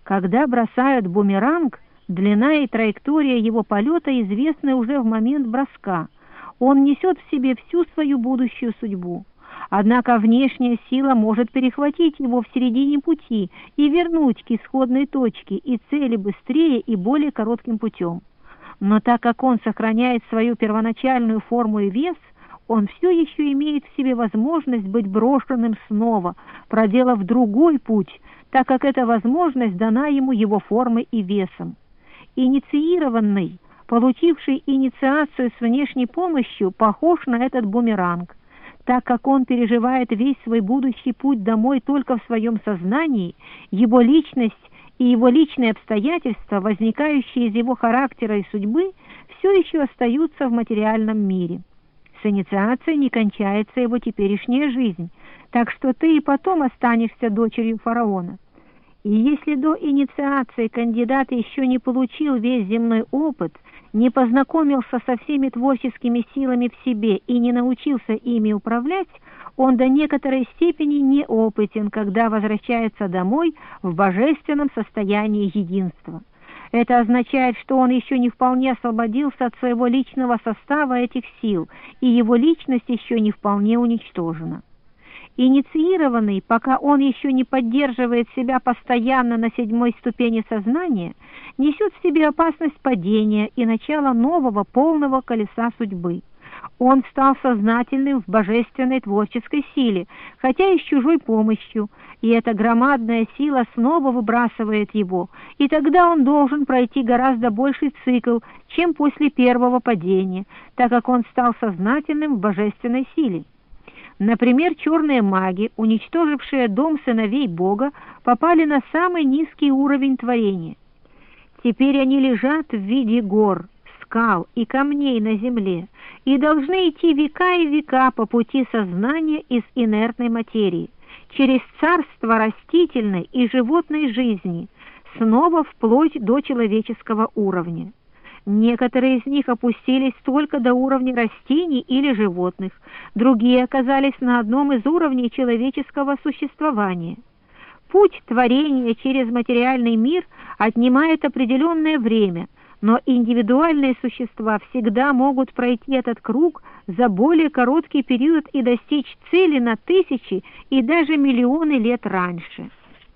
Когда бросают бумеранг, длина и траектория его полета известны уже в момент броска. Он несет в себе всю свою будущую судьбу. Однако внешняя сила может перехватить его в середине пути и вернуть к исходной точке и цели быстрее и более коротким путем. Но так как он сохраняет свою первоначальную форму и вес, он все еще имеет в себе возможность быть брошенным снова, проделав другой путь, так как эта возможность дана ему его формой и весом. Инициированный, получивший инициацию с внешней помощью, похож на этот бумеранг. Так как он переживает весь свой будущий путь домой только в своем сознании, его личность и его личные обстоятельства, возникающие из его характера и судьбы, все еще остаются в материальном мире. С инициацией не кончается его теперешняя жизнь, так что ты и потом останешься дочерью фараона. И если до инициации кандидат еще не получил весь земной опыт, не познакомился со всеми творческими силами в себе и не научился ими управлять, он до некоторой степени неопытен, когда возвращается домой в божественном состоянии единства. Это означает, что он еще не вполне освободился от своего личного состава этих сил, и его личность еще не вполне уничтожена. Инициированный, пока он еще не поддерживает себя постоянно на 7-й ступени сознания, несет в себе опасность падения и начала нового полного колеса судьбы. Он стал сознательным в божественной творческой силе, хотя и с чужой помощью, и эта громадная сила снова выбрасывает его, и тогда он должен пройти гораздо больший цикл, чем после первого падения, так как он стал сознательным в божественной силе. Например, черные маги, уничтожившие дом сыновей Бога, попали на самый низкий уровень творения. Теперь они лежат в виде гор, скал и камней на земле и должны идти века и века по пути сознания из инертной материи, через царство растительной и животной жизни, снова вплоть до человеческого уровня. Некоторые из них опустились только до уровня растений или животных, другие оказались на одном из уровней человеческого существования. Путь творения через материальный мир отнимает определенное время, но индивидуальные существа всегда могут пройти этот круг за более короткий период и достичь цели на тысячи и даже миллионы лет раньше.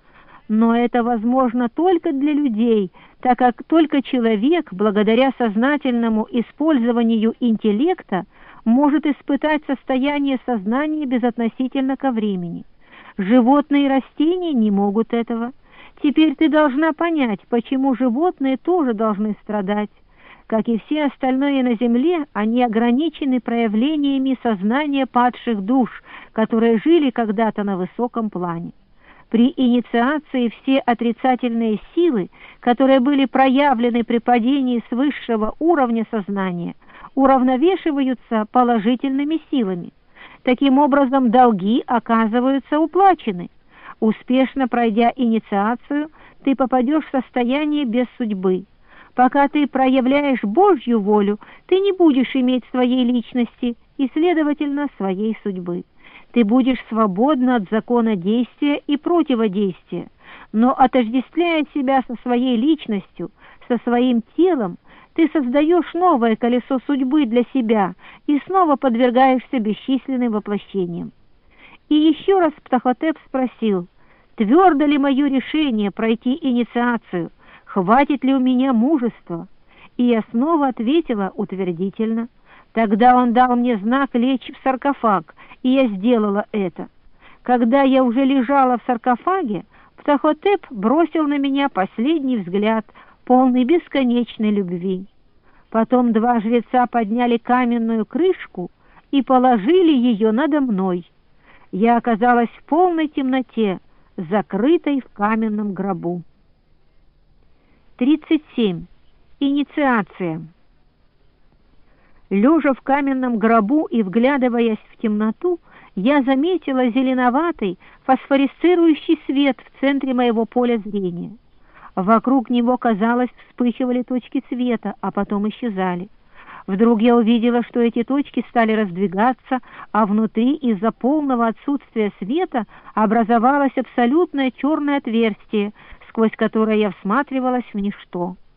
Но это возможно только для людей, так как только человек, благодаря сознательному использованию интеллекта, может испытать состояние сознания безотносительно ко времени. Животные и растения не могут этого. Теперь ты должна понять, почему животные тоже должны страдать. Как и все остальные на земле, они ограничены проявлениями сознания падших душ, которые жили когда-то на высоком плане. При инициации все отрицательные силы, которые были проявлены при падении с высшего уровня сознания, уравновешиваются положительными силами. Таким образом, долги оказываются уплачены. Успешно пройдя инициацию, ты попадешь в состояние без судьбы. Пока ты проявляешь Божью волю, ты не будешь иметь своей личности и, следовательно, своей судьбы. Ты будешь свободна от закона действия и противодействия, но, отождествляя себя со своей личностью, со своим телом, ты создаешь новое колесо судьбы для себя и снова подвергаешься бесчисленным воплощениям. И еще раз Птахотеп спросил: твердо ли мое решение пройти инициацию, хватит ли у меня мужества? И я снова ответила утвердительно. Тогда он дал мне знак лечь в саркофаг, и я сделала это. Когда я уже лежала в саркофаге, Птахотеп бросил на меня последний взгляд, полный бесконечной любви. Потом два жреца подняли каменную крышку и положили ее надо мной. Я оказалась в полной темноте, закрытой в каменном гробу. 37. Инициация. Лежа в каменном гробу и вглядываясь в темноту, я заметила зеленоватый фосфорисцирующий свет в центре моего поля зрения. Вокруг него, казалось, вспыхивали точки света, а потом исчезали. Вдруг я увидела, что эти точки стали раздвигаться, а внутри из-за полного отсутствия света образовалось абсолютное черное отверстие, сквозь которое я всматривалась в ничто.